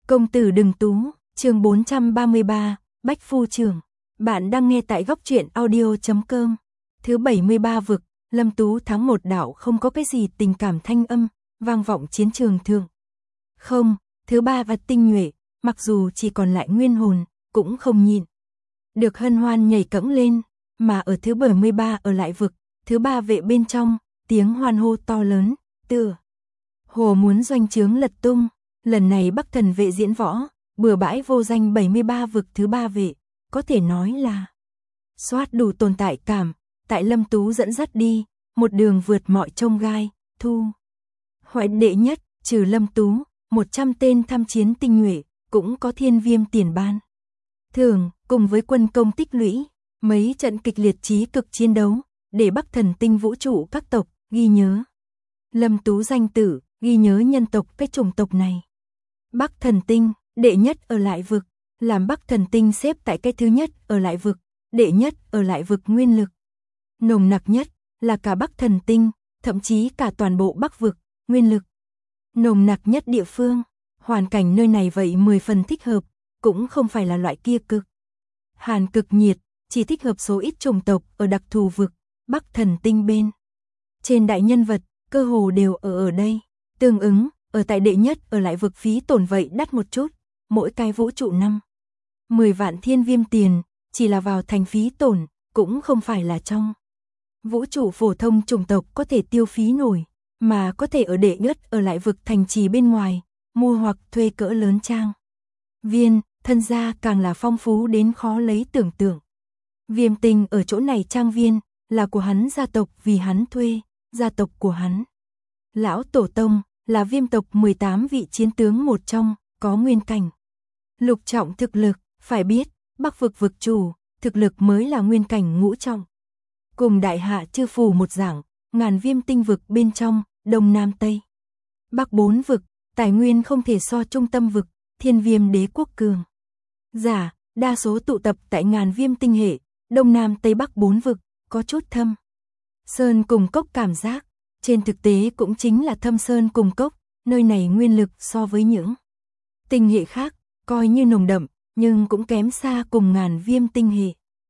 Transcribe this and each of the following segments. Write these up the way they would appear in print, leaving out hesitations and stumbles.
Công tử đừng tú, chương 433, Bách Phu Trưởng. Bạn đang nghe tại góc truyện audio.com. Thứ 73 vực, Lâm Tú tháng 1 đảo không có cái gì tình cảm thanh âm, vang vọng chiến trường thượng. Không, thứ 3 và tinh nhuệ, mặc dù chỉ còn lại nguyên hồn, cũng không nhịn được hân hoan nhảy cẫng lên, mà ở thứ 73 ở lại vực, thứ 3 vệ bên trong, tiếng hoan hô to lớn, tựa hồ muốn doanh trướng lật tung. Lần này Bắc Thần vệ diễn võ, bừa bãi vô danh 73 vực thứ 3 vệ, có thể nói là soát đủ tồn tại cảm, tại Lâm Tú dẫn dắt đi, một đường vượt mọi chông gai, thu hoạch đệ nhất, trừ Lâm Tú, 100 tên tham chiến tinh nhuệ, cũng có thiên viêm tiền ban. Thường, cùng với quân công tích lũy, mấy trận kịch liệt chí cực chiến đấu, để Bắc Thần tinh vũ trụ các tộc, ghi nhớ Lâm Tú danh tử, ghi nhớ nhân tộc cái chủng tộc này. Bắc Thần tinh, đệ nhất ở lại vực, làm Bắc Thần tinh xếp tại cái thứ nhất ở lại vực, đệ nhất ở lại vực nguyên lực. Nồng nặc nhất là cả Bắc Thần tinh, thậm chí cả toàn bộ Bắc vực, nguyên lực. Nồng nặc nhất địa phương, hoàn cảnh nơi này vậy 10 phần thích hợp, cũng không phải là loại kia cực hàn cực nhiệt, chỉ thích hợp số ít chủng tộc ở đặc thù vực, Bắc Thần tinh bên. Trên đại nhân vật, cơ hồ đều ở đây, tương ứng, ở tại đệ nhất ở lại vực phí tổn vậy đắt một chút, mỗi cái vũ trụ 10 vạn thiên viêm tiền, chỉ là vào thành phí tổn, cũng không phải là trong vũ trụ phổ thông chủng tộc có thể tiêu phí nổi, mà có thể ở đệ nhất ở lại vực thành trì bên ngoài, mua hoặc thuê cỡ lớn trang viên, thân gia càng là phong phú đến khó lấy tưởng tượng. Viêm Tinh ở chỗ này trang viên, là của hắn gia tộc vì hắn thuê, gia tộc của hắn. Lão Tổ Tông, là viêm tộc 18 vị chiến tướng một trong, có nguyên cảnh. Lục trọng thực lực, phải biết, Bắc vực vực chủ, thực lực mới là nguyên cảnh ngũ trọng. Cùng đại hạ chư phù một dạng, ngàn viêm tinh vực bên trong, Đông Nam Tây. Bắc 4 vực, tài nguyên không thể so trung tâm vực, thiên viêm đế quốc cường. Giả, đa số tụ tập tại ngàn viêm tinh hệ, Đông Nam Tây Bắc 4 vực, có chút thâm sơn cùng cốc cảm giác. Trên thực tế cũng chính là thâm sơn cùng cốc, nơi này nguyên lực so với những tinh hệ khác, coi như nồng đậm, nhưng cũng kém xa cùng ngàn viêm tinh hệ.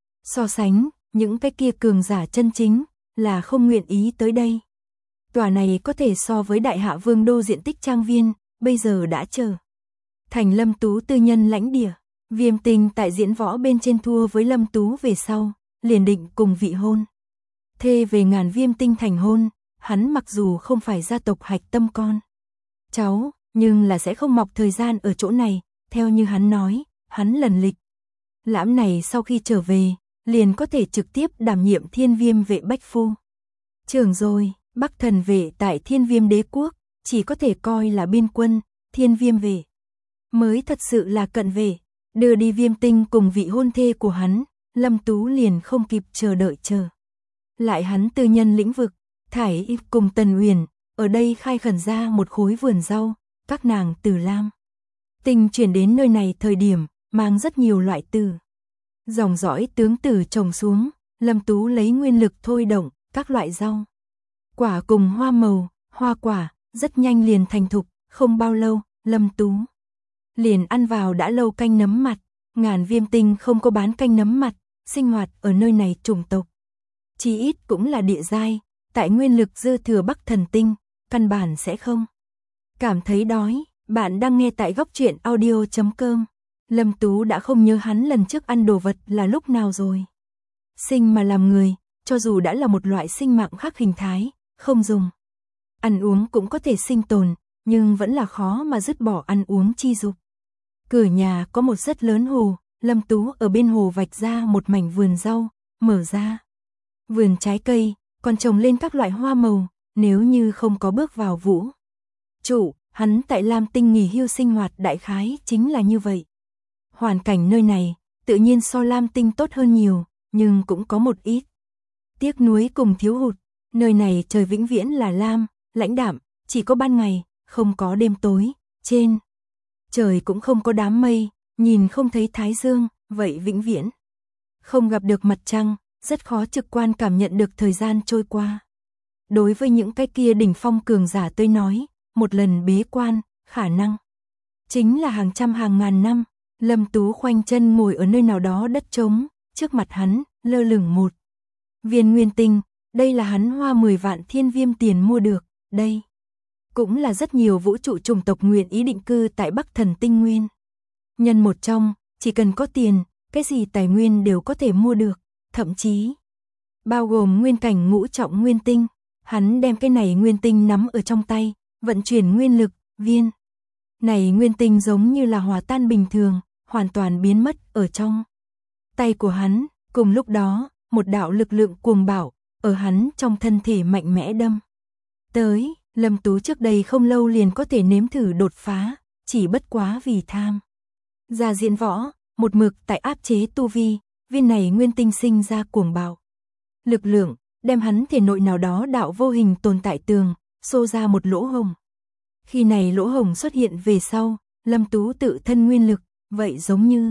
So sánh, những cái kia cường giả chân chính, là không nguyện ý tới đây. Tòa này có thể so với đại hạ vương đô diện tích trang viên, bây giờ đã trở thành Lâm Tú tư nhân lãnh địa. Viêm Tinh tại diễn võ bên trên thua với Lâm Tú về sau, liền định cùng vị hôn thê về ngàn viêm tinh thành hôn. Hắn mặc dù không phải gia tộc hạch tâm con cháu, nhưng là sẽ không mọc thời gian ở chỗ này, theo như hắn nói, hắn lần lịch lãm này sau khi trở về, liền có thể trực tiếp đảm nhiệm thiên viêm vệ Bách Phu Trưởng rồi. Bắc Thần vệ tại thiên viêm đế quốc, chỉ có thể coi là biên quân, thiên viêm vệ mới thật sự là cận vệ. Đưa đi Viêm Tinh cùng vị hôn thê của hắn, Lâm Tú liền không kịp chờ đợi chờ lại hắn tư nhân lĩnh vực. Thải Y cùng Tần Uyển ở đây khai khẩn ra một khối vườn rau, các nàng từ Lam Tinh chuyển đến nơi này thời điểm, mang rất nhiều loại từ dòng dõi tướng tử trồng xuống, Lâm Tú lấy nguyên lực thôi động các loại rau quả cùng hoa màu, hoa quả, rất nhanh liền thành thục, không bao lâu, Lâm Tú liền ăn vào đã lâu canh nấm mặt. Ngàn viêm tinh không có bán canh nấm mặt, sinh hoạt ở nơi này chủng tộc chí ít cũng là địa giai. Tại nguyên lực dư thừa Bắc Thần tinh, căn bản sẽ không cảm thấy đói. Bạn đang nghe tại góc truyện audio.com. Lâm Tú đã không nhớ hắn lần trước ăn đồ vật là lúc nào rồi. Sinh mà làm người, cho dù đã là một loại sinh mạng khác hình thái, không dùng ăn uống cũng có thể sinh tồn, nhưng vẫn là khó mà dứt bỏ ăn uống chi dục. Cửa nhà có một rất lớn hồ, Lâm Tú ở bên hồ vạch ra một mảnh vườn rau, mở ra vườn trái cây, còn trồng lên các loại hoa màu. Nếu như không có bước vào vũ trụ, hắn tại Lam Tinh nghỉ hưu sinh hoạt đại khái chính là như vậy. Hoàn cảnh nơi này, tự nhiên so Lam Tinh tốt hơn nhiều, nhưng cũng có một ít tiếc nuối cùng thiếu hụt. Nơi này trời vĩnh viễn là lam, lãnh đạm, chỉ có ban ngày, không có đêm tối, trên trời cũng không có đám mây, nhìn không thấy thái dương, vậy vĩnh viễn không gặp được mặt trăng, rất khó trực quan cảm nhận được thời gian trôi qua. Đối với những cái kia đỉnh phong cường giả tôi nói, một lần bế quan, khả năng chính là hàng trăm hàng ngàn năm. Lâm Tú khoanh chân ngồi ở nơi nào đó đất trống, trước mặt hắn, lơ lửng một viên nguyên tinh, đây là hắn hoa 10 vạn thiên viêm tiền mua được, đây cũng là rất nhiều vũ trụ chủng tộc nguyện ý định cư tại Bắc Thần Tinh Nguyên. Nhân một trong, chỉ cần có tiền, cái gì tài nguyên đều có thể mua được, thậm chí bao gồm nguyên cảnh ngũ trọng nguyên tinh. Hắn đem cái này nguyên tinh nắm ở trong tay, vận chuyển nguyên lực, viên này nguyên tinh giống như là hòa tan bình thường, hoàn toàn biến mất ở trong tay của hắn. Cùng lúc đó, một đạo lực lượng cuồng bạo ở hắn trong thân thể mạnh mẽ đâm tới. Lâm Tú trước đây không lâu liền có thể nếm thử đột phá, chỉ bất quá vì tham gia diễn võ, một mực tại áp chế tu vi, viên này nguyên tinh sinh ra cuồng bạo lực lượng, đem hắn thể nội nào đó đạo vô hình tồn tại tường xô ra một lỗ hổng. Khi này lỗ hổng xuất hiện về sau, Lâm Tú tự thân nguyên lực, vậy giống như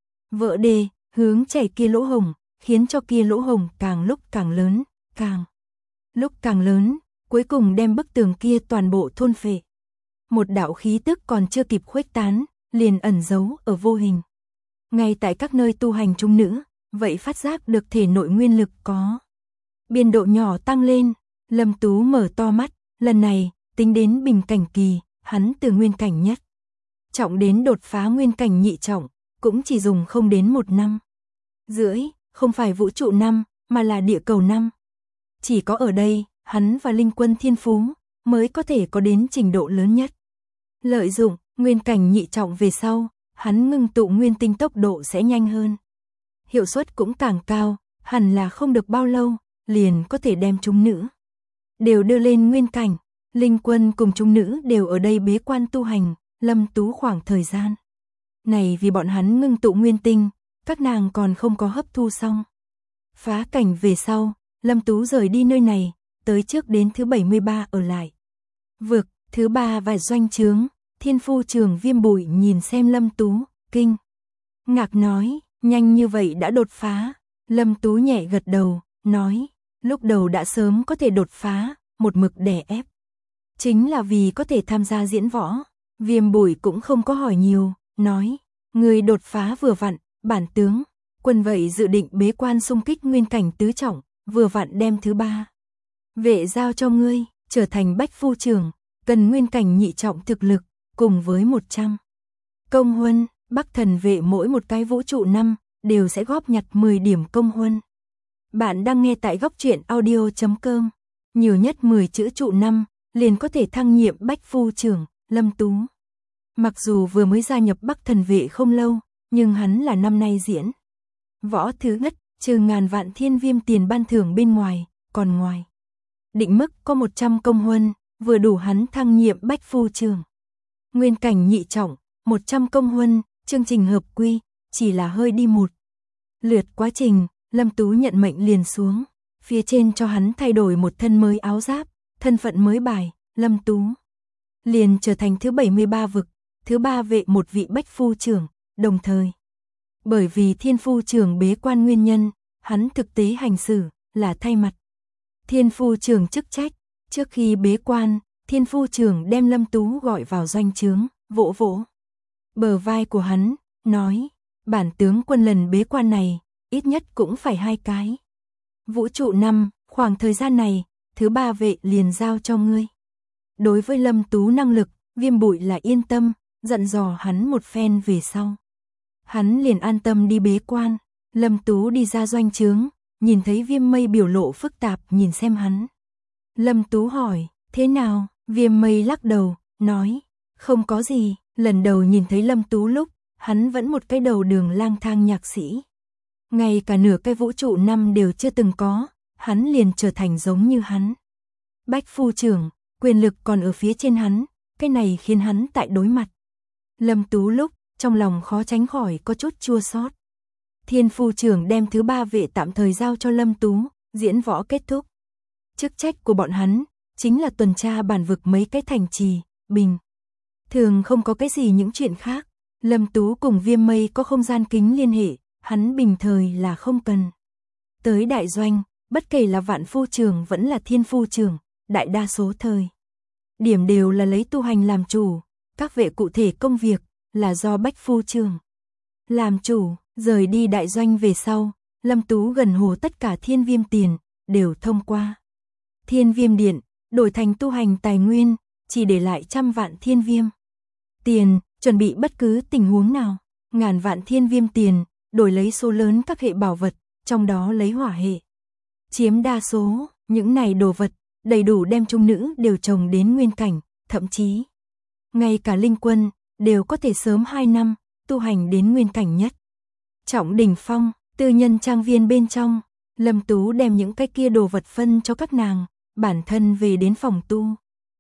vỡ đê, hướng chảy kia lỗ hổng, khiến cho kia lỗ hổng càng lúc càng lớn, càng lúc càng lớn, cuối cùng đem bức tường kia toàn bộ thôn phệ. Một đạo khí tức còn chưa kịp khuếch tán, liền ẩn giấu ở vô hình. Ngay tại các nơi tu hành trung nữ, vậy phát giác được thể nội nguyên lực có biên độ nhỏ tăng lên. Lâm Tú mở to mắt, lần này, tính đến bình cảnh kỳ, hắn từ nguyên cảnh nhất trọng đến đột phá nguyên cảnh nhị trọng, cũng chỉ dùng không đến 1 năm rưỡi, không phải vũ trụ năm, mà là địa cầu năm. Chỉ có ở đây, hắn và Linh Quân Thiên Phú mới có thể có đến trình độ lớn nhất. Lợi dụng nguyên cảnh nhị trọng về sau, hắn ngưng tụ nguyên tinh tốc độ sẽ nhanh hơn, hiệu suất cũng càng cao, hẳn là không được bao lâu, liền có thể đem chúng nữ đều đưa lên nguyên cảnh. Linh Quân cùng chúng nữ đều ở đây bế quan tu hành, Lâm Tú khoảng thời gian này vì bọn hắn ngưng tụ nguyên tinh, các nàng còn không có hấp thu xong. Phá cảnh về sau, Lâm Tú rời đi nơi này, tới trước đến thứ 73 ở lại vực thứ 3 và doanh trướng. Thiên Phu Trường Viêm Bụi nhìn xem Lâm Tú, kinh ngạc nói, nhanh như vậy đã đột phá. Lâm Tú nhẹ gật đầu, nói, lúc đầu đã sớm có thể đột phá, một mực đè ép, chính là vì có thể tham gia diễn võ. Viêm Bụi cũng không có hỏi nhiều, nói, người đột phá vừa vặn, bản tướng quân vậy dự định bế quan xung kích nguyên cảnh tứ trọng, vừa vặn đem thứ 3 vệ giao cho ngươi, trở thành bách phu trưởng, cần nguyên cảnh nhị trọng thực lực, cùng với 100 công huân. Bắc Thần vệ mỗi một cái vũ trụ năm đều sẽ góp nhặt 10 điểm công huân. Bạn đang nghe tại góc truyện audio.com. Nhiều nhất 10 chữ trụ năm liền có thể thăng nhiệm bách phu trưởng. Lâm Tú mặc dù vừa mới gia nhập Bắc Thần vệ không lâu, nhưng hắn là năm nay diễn võ thứ nhất, trừ ngàn vạn thiên viêm tiền ban thưởng bên ngoài, còn ngoài định mức có 100 công huân, vừa đủ hắn thăng nhiệm bách phu trưởng. Nguyên cảnh nhị trọng, 100 công huân, chương trình hợp quy, chỉ là hơi đi một lượt quá trình. Lâm Tú nhận mệnh liền xuống, phía trên cho hắn thay đổi một thân mới áo giáp, thân phận mới bài, Lâm Tú liền trở thành thứ 73 vực, thứ 3 vệ một vị bách phu trưởng, đồng thời bởi vì Thiên Phu Trưởng bế quan nguyên nhân, hắn thực tế hành xử là thay mặt Thiên Phu Trưởng chức trách. Trước khi bế quan, Thiên Phu Trưởng đem Lâm Tú gọi vào doanh trướng, vỗ vỗ bờ vai của hắn, nói, bản tướng quân lần bế quan này, ít nhất cũng phải 2 cái vũ trụ năm, khoảng thời gian này, thứ 3 vệ liền giao cho ngươi. Đối với Lâm Tú năng lực, Viêm Bụi là yên tâm, dặn dò hắn một phen về sau, hắn liền an tâm đi bế quan. Lâm Tú đi ra doanh trướng, nhìn thấy Viêm Mây biểu lộ phức tạp nhìn xem hắn. Lâm Tú hỏi, thế nào? Viêm Mây lắc đầu, nói, không có gì. Lần đầu nhìn thấy Lâm Tú lúc, hắn vẫn một cái đầu đường lang thang nhạc sĩ. Ngay cả nửa cái vũ trụ năm đều chưa từng có, hắn liền trở thành giống như hắn. Bách phu trưởng, quyền lực còn ở phía trên hắn, cái này khiến hắn tại đối mặt Lâm Tú lúc, trong lòng khó tránh khỏi có chút chua xót. Thiên Phu Trưởng đem thứ 3 vệ tạm thời giao cho Lâm Tú, diễn võ kết thúc. Chức trách của bọn hắn chính là tuần tra bản vực mấy cái thành trì, bình thường không có cái gì những chuyện khác. Lâm Tú cùng Viêm Mây có không gian kính liên hệ, hắn bình thời là không cần tới đại doanh, bất kể là Vạn Phu Trưởng vẫn là Thiên Phu Trưởng, đại đa số thời điểm đều là lấy tu hành làm chủ, các vệ cụ thể công việc là do Bách Phu Trưởng làm chủ. Rời đi đại doanh về sau, Lâm Tú gần hồ tất cả Thiên Viêm tiền đều thông qua Thiên Viêm điện, đổi thành tu hành tài nguyên, chỉ để lại 100 vạn Thiên Viêm tiền, chuẩn bị bất cứ tình huống nào. Ngàn vạn Thiên Viêm tiền, đổi lấy số lớn các hệ bảo vật, trong đó lấy hỏa hệ chiếm đa số. Những này đồ vật đầy đủ đem trung nữ đều trồng đến nguyên cảnh, thậm chí ngay cả linh quân đều có thể sớm 2 năm tu hành đến nguyên cảnh nhất trọng đỉnh phong. Tư nhân trang viên bên trong, Lâm Tú đem những cái kia đồ vật phân cho các nàng, bản thân về đến phòng tu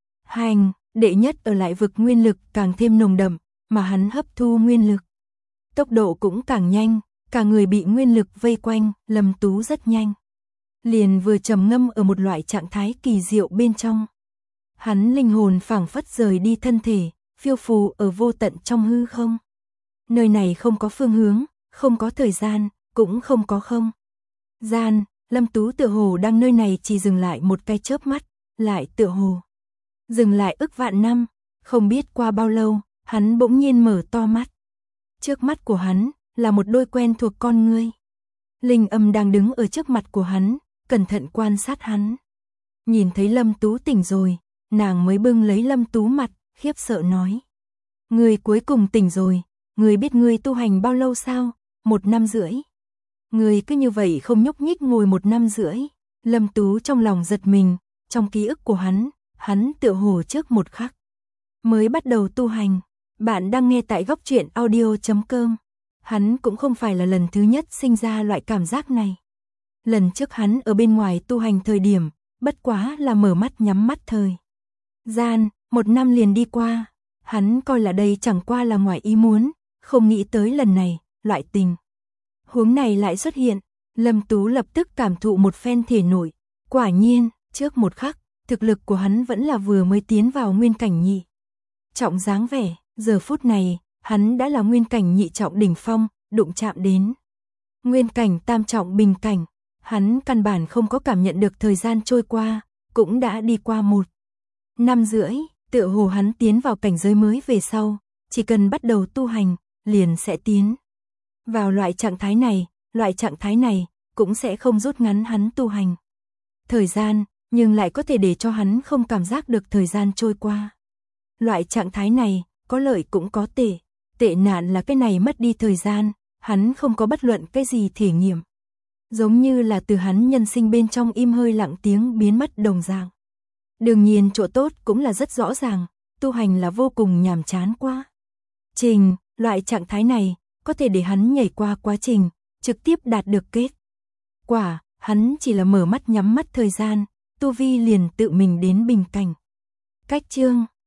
hành. Đệ nhất ở lại vực nguyên lực càng thêm nồng đậm, mà hắn hấp thu nguyên lực tốc độ cũng càng nhanh, cả người bị nguyên lực vây quanh. Lâm Tú rất nhanh liền vừa trầm ngâm ở một loại trạng thái kỳ diệu bên trong. Hắn linh hồn phảng phất rời đi thân thể, phiêu phù ở vô tận trong hư không. Nơi này không có phương hướng, không có thời gian, cũng không có không gian. Lâm Tú tựa hồ đang nơi này chỉ dừng lại một cái chớp mắt, lại tựa hồ dừng lại ức vạn năm. Không biết qua bao lâu, hắn bỗng nhiên mở to mắt. Trước mắt của hắn là một đôi quen thuộc con ngươi. Linh Âm đang đứng ở trước mặt của hắn, cẩn thận quan sát hắn. Nhìn thấy Lâm Tú tỉnh rồi, nàng mới bưng lấy Lâm Tú mặt, khiếp sợ nói: "Ngươi cuối cùng tỉnh rồi, ngươi biết ngươi tu hành bao lâu sao?" 1 năm rưỡi. Ngươi cứ như vậy không nhúc nhích ngồi 1 năm rưỡi. Lâm Tú trong lòng giật mình, trong ký ức của hắn tựa hồ trước một khắc mới bắt đầu tu hành. Bạn đang nghe tại Góc Chuyện Audio.com. Hắn cũng không phải là lần thứ nhất sinh ra loại cảm giác này. Lần trước hắn ở bên ngoài tu hành thời điểm, bất quá là mở mắt nhắm mắt thời gian, 1 năm liền đi qua. Hắn coi là đây chẳng qua là ngoài ý muốn, không nghĩ tới lần này, loại tình huống này lại xuất hiện. Lâm Tú lập tức cảm thụ một phen thể nội. Quả nhiên, trước một khắc, thực lực của hắn vẫn là vừa mới tiến vào nguyên cảnh nhị trọng dáng vẻ. Giờ phút này, hắn đã là nguyên cảnh nhị trọng đỉnh phong, đụng chạm đến nguyên cảnh tam trọng bình cảnh. Hắn căn bản không có cảm nhận được thời gian trôi qua, cũng đã đi qua 1 năm rưỡi. Tựa hồ hắn tiến vào cảnh giới mới về sau, chỉ cần bắt đầu tu hành, liền sẽ tiến vào loại trạng thái này cũng sẽ không rút ngắn hắn tu hành thời gian, nhưng lại có thể để cho hắn không cảm giác được thời gian trôi qua. Loại trạng thái này có lợi cũng có tệ. Tệ nạn là cái này mất đi thời gian, hắn không có bất luận cái gì thể nghiệm, giống như là từ hắn nhân sinh bên trong im hơi lặng tiếng biến mất đồng dạng. Đương nhiên chỗ tốt cũng là rất rõ ràng, tu hành là vô cùng nhàm chán quá trình. Loại trạng thái này có thể để hắn nhảy qua quá trình, trực tiếp đạt được kết quả. Hắn chỉ là mở mắt nhắm mắt thời gian, tu vi liền tự mình đến bình cảnh. Cách chương